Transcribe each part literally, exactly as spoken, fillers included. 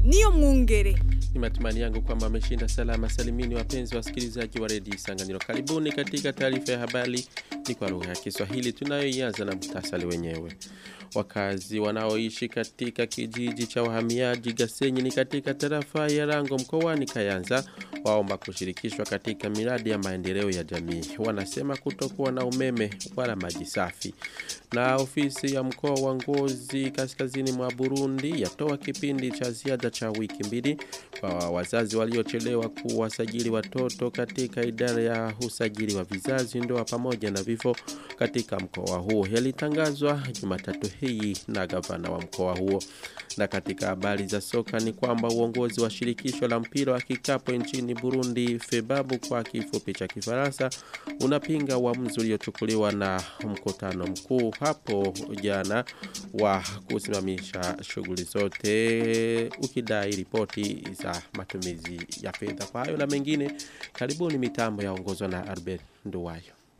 Niyo Mwungere. Ni matumaini yangu kwamba ameshinda salama salimini wapenzi wasikilizaji wa redio Isanganiro. Karibuni katika taarifa ya habari ni kwa lugha ya Kiswahili tunayoianza na muhtasari wenyewe. Wakazi wanaoishi katika kijiji cha wahamiaji Gasenyi ni katika tarafa ya Rango mkoani Kayanza waomba kushirikishwa katika miradi ya maendeleo ya jamii. Wanasema kutokuwa na umeme wala maji safi. Na ofisi ya mkoa wa Ngozi kaskazini mwa Burundi yatoa kipindi cha ziada cha wiki mbili kwa wazazi waliochelewa kuwasajili watoto katika idara ya usajili wa vizazi, ndoa pamoja na vifo katika mkoa huo. Yalitangazwa Jumatatu hii na gavana wa mkoa huo. Na katika habari za soka ni kwamba uongozi wa shirikisho la mpira wa kikapu nchini Burundi Febabu kwa kifupi cha Kifaransa unapinga uamuzi uliochukuliwa na mkutano mkuu hapo jana wa kusimamisha shughuli zote ukidai ripoti za matumizi ya fedha. Kwa hayo na mengine karibuni, mitambo yaongozwa na Albert Nduwayo.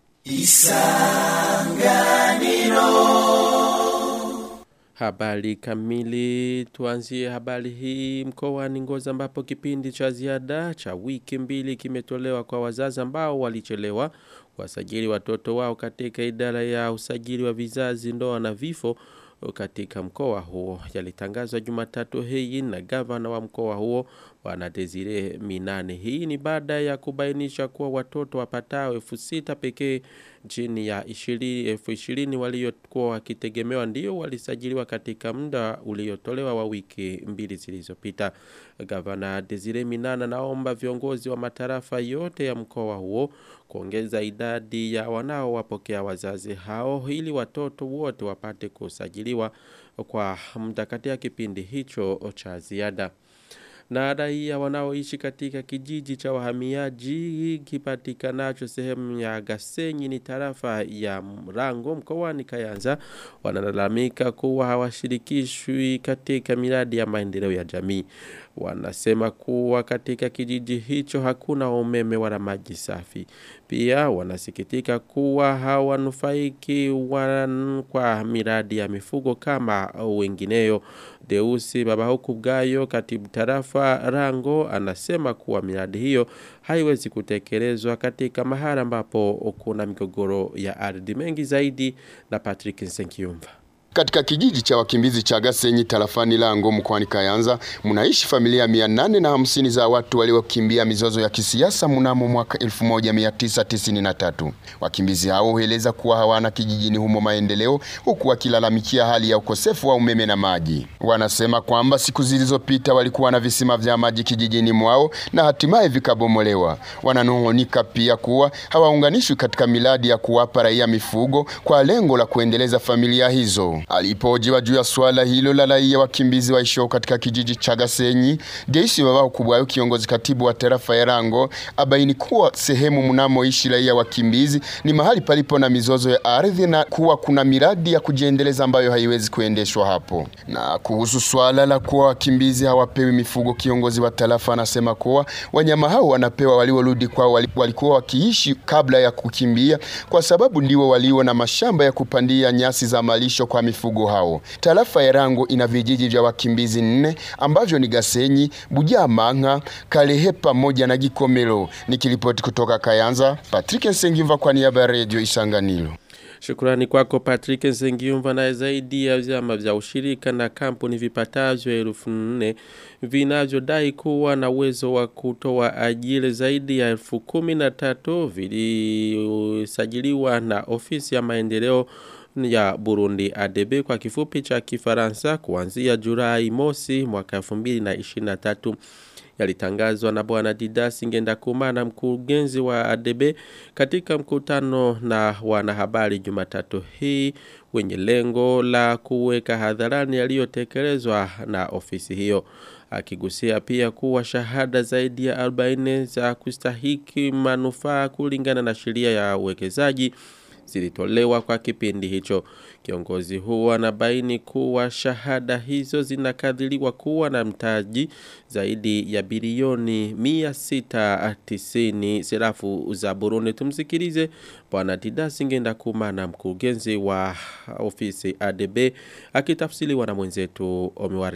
Isanganiro. Habari kamili, tuanzie habari hii mkoani Ngozi ambapo kipindi cha ziada cha wiki mbili kimetolewa kwa wazazi ambao walichelewa kuwasajili watoto wao katika idara ya usajili wa vizazi, ndoa na vifo katika mkoa huo. Yalitangazwa Jumatatu hii na gavana wa mkoa huo Bwana Desire Minane. Hii ni baada ya kubainisha kuwa watoto wapatao elfu sita pekee chini ya elfu ishirini waliokuwa wakitegemewa ndio walisajiliwa katika muda uliotolewa wa wiki mbili zilizopita. Gavana Desire Minane naomba viongozi wa matarafa yote ya mkoa huo kuongeza idadi ya wanaowapokea wazazi hao ili watoto wote wapate kusajiliwa kwa muda katika kipindi hicho cha ziada. Na raia wanaoishi katika kijiji cha wahamiaji kipatikanacho sehemu ya Gasenyi ni tarafa ya Rango mkoani Kayanza wanalalamika kuwa hawashirikishwi katika miradi ya maendeleo ya jamii. Wanasema kuwa katika kijiji hicho hakuna umeme wala maji safi. Pia wanasikitika kuwa hawanufaiki kwa miradi ya mifugo kama wengineyo. Deusi Babahuku Gayo, katibu tarafa Rango, anasema kuwa miradi hiyo haiwezi kutekelezwa katika mahali ambapo kuna migogoro ya ardhi. Mengi zaidi na Patrick Nsenkiyumva. Katika kijiji cha wakimbizi cha Gasenyi tarafani Rango mkoani Kayanza mnaishi familia mia nane na hamsini za watu waliokimbia mizozo ya kisiasa mnamo mwaka elfu moja mia tisa tisini na tatu. Wakimbizi hao hueleza kuwa hawana kijijini humo maendeleo huku wakilalamikia hali ya ukosefu wa umeme na maji. Wanasema kwamba siku zilizopita walikuwa na visima vya maji kijijini mwao na hatimaye vikabomolewa. Wananung'unika pia kuwa hawaunganishwi katika miradi ya kuwapa raia mifugo kwa lengo la kuendeleza familia hizo. Alipojiwa juu ya swala hilo la raia wakimbizi waishio katika kijiji cha Gasenyi, Deisi Babahuku Gayo, kiongozi katibu wa tarafa ya Rango, abaini kuwa sehemu mnamoishi raia wakimbizi ni mahali palipo na mizozo ya ardhi na kuwa kuna miradi ya kujiendeleza ambayo haiwezi kuendeshwa hapo. Na kuhusu swala la kuwa wakimbizi hawapewi mifugo, kiongozi wa tarafa anasema kuwa wanyama hao wanapewa waliorudi kwao walikuwa wakiishi kabla ya kukimbia, kwa sababu ndio walio na mashamba ya kupandia nyasi za malisho kwa mifugo hao. Tarafa ya Rango ina vijiji vya wakimbizi nne ambavyo ni Gasenyi, Bujamanga, Kalehe pamoja na Gikomero. Nikiripoti kutoka Kayanza, Patrick Nsengiyumva kwa niaba ya Radio Isanganiro. Shukrani kwako Patrick Nsengiyumva. Na zaidi ya vyama vya ushirika na kampuni vipatavyo elfu nne vinavyodai kuwa na uwezo wa kutoa ajira zaidi ya elfu kumi na tatu vilisajiliwa na ofisi ya maendeleo ya Burundi A D B kwa kifupi cha Kifaransa kuanzia Julai mosi mwaka elfu mbili na ishirini na tatu. Yalitangazwa na Bwana Didasi Ngendakumana, mkurugenzi wa A D B, katika mkutano na wanahabari Jumatatu hii wenye lengo la kuweka hadharani yaliyotekelezwa na ofisi hiyo. Akigusia pia kuwa shahada zaidi ya arobaini za kustahiki manufaa kulingana na sheria ya uwekezaji zilitolewa kwa kipindi hicho. Kiongozi huo anabaini kuwa shahada hizo zinakadiriwa kuwa na mtaji zaidi ya bilioni mia sita tisini sarafu za Burundi. Tumsikilize Bwana Didasi Ngendakumana, mkurugenzi wa ofisi A D B, akitafsiriwa na mwenzetu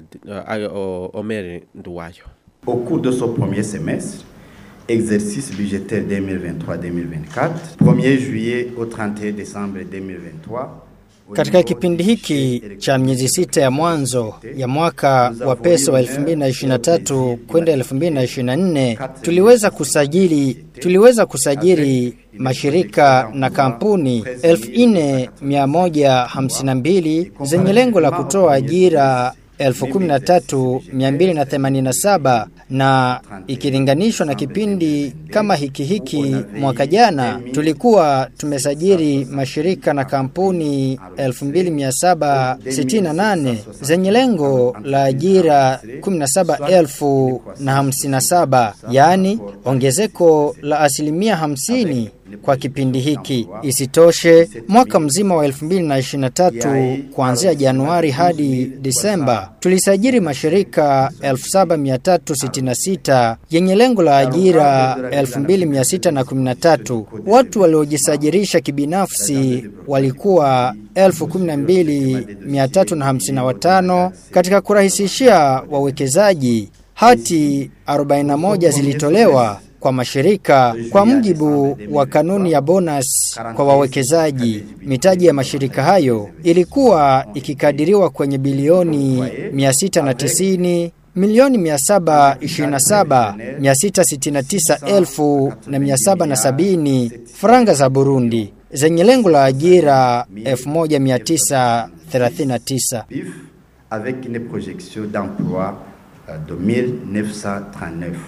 Omer Nduwayo. Au cours de ce premier semestre, exercice budgétaire deux mille vingt-trois deux mille vingt-quatre, premier juillet au trente et un décembre deux mille vingt-trois. Katika kipindi hiki cha miezi sita ya mwanzo ya mwaka wa pesa wa elfu mbili na ishirini na tatu kwenda elfu mbili na ishirini na nne tuliweza kusajili tuliweza kusajili mashirika na kampuni elfu nne mia moja hamsini na mbili zenye lengo la kutoa ajira elfu kumi na tatu mia mbili na themanini na saba, na ikilinganishwa na kipindi kama hiki hiki mwaka jana tulikuwa tumesajili mashirika na kampuni elfu mbili mia saba sitini na nane zenye lengo la ajira kumi na saba elfu na hamsini na saba, yani ongezeko la asilimia hamsini kwa kipindi hiki. Isitoshe, mwaka mzima wa elfu mbili na ishirini na tatu kuanzia Januari hadi Disemba tulisajili mashirika elfu saba mia tatu sitini na sita yenye lengo la ajira elfu mbili mia sita kumi na tatu. Watu waliojisajirisha kibinafsi walikuwa elfu kumi na mbili mia tatu hamsini na watano. Katika kurahisishia wawekezaji, hati arobaini na moja zilitolewa kwa mashirika kwa mujibu wa kanuni ya bonus kwa wawekezaji. Mitaji ya mashirika hayo ilikuwa ikikadiriwa kwenye bilioni mia sita na tisini milioni mia saba ishirini na saba mia sita sitini na tisa elfu na mia saba na sabini franga za Burundi zenye lengo la ajira elfu moja mia tisa thelathini na tisa avec une projection d'emploi de mille neuf cent trente-neuf.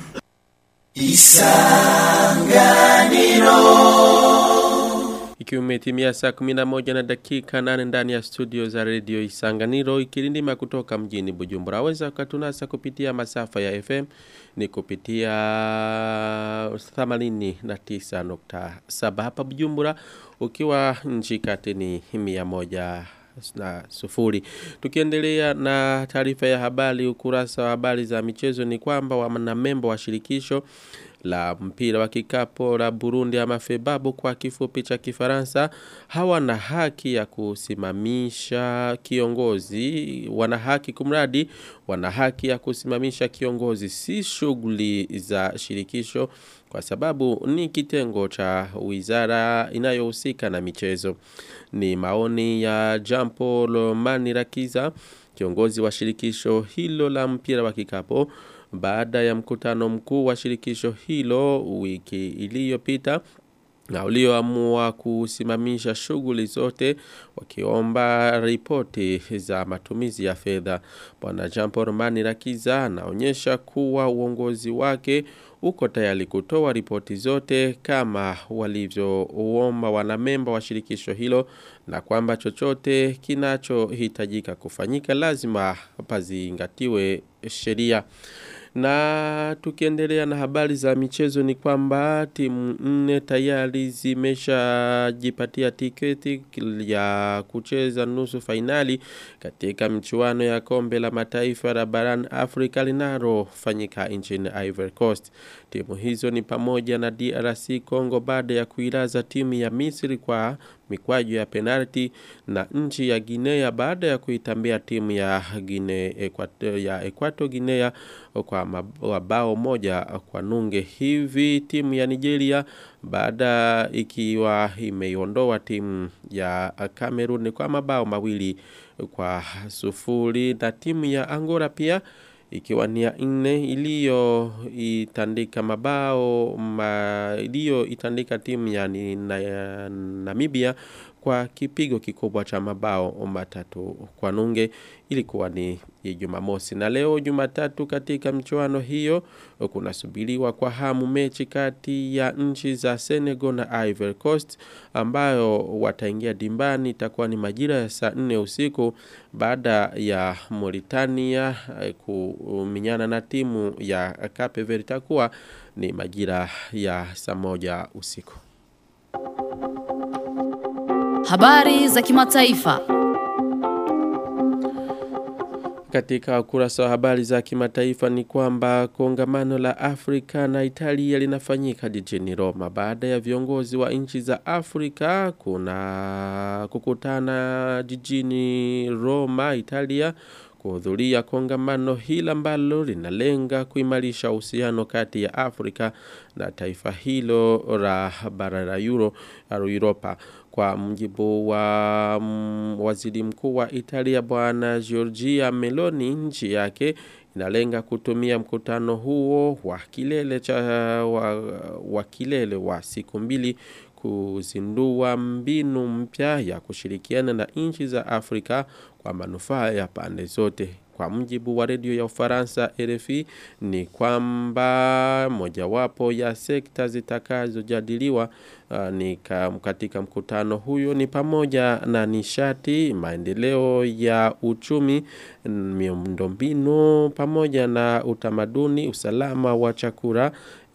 Isanganiro. Ikiwa umetimia saa kumi na moja na dakika nane ndani ya studio za Radio Isanganiro ikirindima kutoka mjini Bujumbura. Waweza kutunasa kupitia masafa ya F M ni kupitia themanini na tisa nukta saba hapa Bujumbura, ukiwa nchi kati ni mia moja na sufuri. Tukiendelea na taarifa ya habari, ukurasa wa habari za michezo ni kwamba wanamemba wa shirikisho la mpira wa kikapo la Burundi ama Febabu kwa kifupi cha Kifaransa hawana haki ya kusimamisha kiongozi, wana haki kumradi, wana haki ya kusimamisha kiongozi, si shughuli za shirikisho, kwa sababu ni kitengo cha wizara inayohusika na michezo. Ni maoni ya Jean Paul Manirakiza, kiongozi wa shirikisho hilo la mpira wa kikapo, baada ya mkutano mkuu wa shirikisho hilo wiki iliyopita, na ulioamua kusimamisha shughuli zote wakiomba ripoti za matumizi ya fedha. Bwana Jean Paul Manirakiza anaonyesha kuwa uongozi wake uko tayari kutoa ripoti zote kama walivyoomba wanamemba wa shirikisho hilo, na kwamba chochote kinachohitajika kufanyika lazima pazingatiwe sheria. Na tukiendelea na habari za michezo ni kwamba timu nne tayari zimeshajipatia tiketi ya kucheza nusu finali katika michuano ya kombe la mataifa la barani Afrika linalofanyika nchini Ivory Coast. Timu hizo ni pamoja na D R C Congo baada ya kuilaza timu ya Misri kwa mikwaju ya penalti, na nchi ya Guinea baada ya kuitambia timu ya Guinea Equator ya Equator Guinea kwa mabao moja kwa nunge. Hivi timu ya Nigeria baada ikiwa imeiondoa timu ya Cameroon kwa mabao mawili kwa sufuri, na timu ya Angola pia ikiwa ni ya nne iliyo itandika mabao ma, iliyo itandika timu ya, ni, na, ya Namibia kwa kipigo kikubwa cha mabao matatu kwa nunge. Ilikuwa ni Jumamosi, na leo Jumatatu katika mchuano hiyo kunasubiriwa kwa hamu mechi kati ya nchi za Senegal na Ivory Coast ambayo wataingia dimbani. Itakuwa ni majira ya saa nne usiku baada ya Mauritania kuminyana na timu ya Cape Verde. Itakuwa ni majira ya saa moja usiku. Habari za kimataifa. Katika ukurasa wa habari za kimataifa ni kwamba kongamano la Afrika na Italia linafanyika jijini Roma baada ya viongozi wa nchi za Afrika kuna kukutana jijini Roma, Italia, kuhudhuria kongamano hili ambalo linalenga kuimarisha uhusiano kati ya Afrika na taifa hilo la bara la Euro au Europa. Kwa mjibu wa mm, waziri mkuu wa Italia bwana Giorgia Meloni, nchi yake inalenga kutumia mkutano huo wa kilele cha wa, wa kilele wa siku mbili kuzindua mbinu mpya ya kushirikiana na nchi za Afrika kwa manufaa ya pande zote. Kwa mjibu wa redio ya Ufaransa R F I ni kwamba mojawapo ya sekta zitakazojadiliwa uh, ni katika mkutano huyo ni pamoja na nishati, maendeleo ya uchumi, miundombinu pamoja na utamaduni, usalama wa chakula,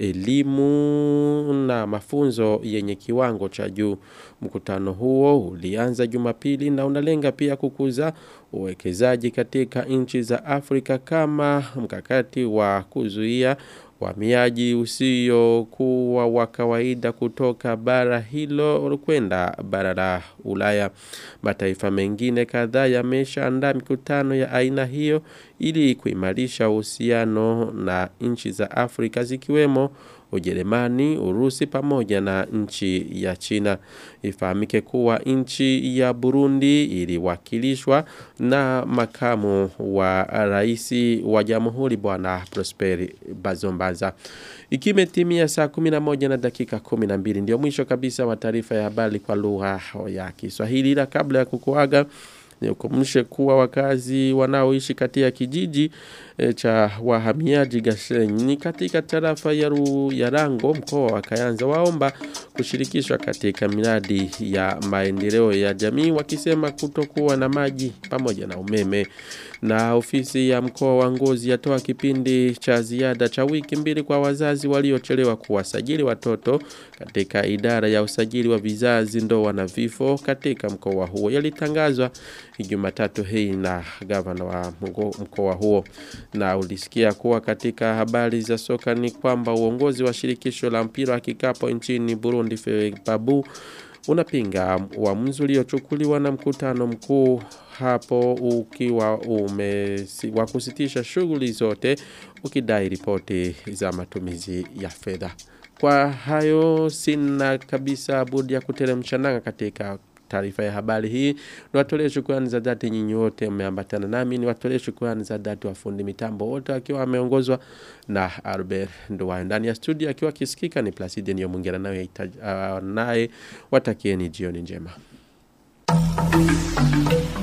elimu na mafunzo yenye kiwango cha juu. Mkutano huo ulianza Jumapili na unalenga pia kukuza uwekezaji katika nchi za Afrika kama mkakati wa kuzuia wahamiaji usio kuwa wa kawaida kutoka bara hilo kwenda bara la Ulaya. Mataifa mengine kadhaa yameshaandaa mikutano ya aina hiyo ili kuimarisha uhusiano na nchi za Afrika zikiwemo Ujerumani, Urusi pamoja na nchi ya China. Ifahamike kuwa nchi ya Burundi iliwakilishwa na makamu wa rais wa Jamhuri bwana Prosper Bazombanza. Ikimetimia saa kumi na moja na dakika kumi na mbili ndio mwisho kabisa wa taarifa ya habari kwa lugha ya Kiswahili. Na kabla ya kukuaga nikukumbushe kuwa wakazi wanaoishi katika kijiji e, cha wahamiaji Gasenyi katika tarafa ya Ruyarango mkoa wa Kayanza waomba kushirikishwa katika miradi ya maendeleo ya jamii, wakisema kutokuwa na maji pamoja na umeme. Na ofisi ya mkoa wa Ngozi yatoa kipindi cha ziada cha wiki mbili kwa wazazi waliochelewa kuwasajili watoto katika idara ya usajili wa vizazi, ndoa na vifo katika mkoa huo. Yalitangazwa Jumatatu hii na gavana wa mkoa huo. Na ulisikia kuwa katika habari za soka ni kwamba uongozi wa shirikisho la mpira wa kikapu nchini Burundi Febabu unapinga uamuzi uliochukuliwa na mkutano mkuu hapo ukiwa umesi wa kusitisha shughuli zote ukidai ripoti za matumizi ya fedha. Kwa hayo sina kabisa budi ya kuteremsha nanga katika taarifa ya habari hii. Niwatolee shukrani za dhati nyinyi wote mmeambatana nami. Niwatolee shukrani za dhati wafundi mitambo wote akiwa ameongozwa na Albert Nduwayo. Ndani ya studio akiwa kisikika ni Placide Niyomwongera naye uh, naye watakieni jioni njema.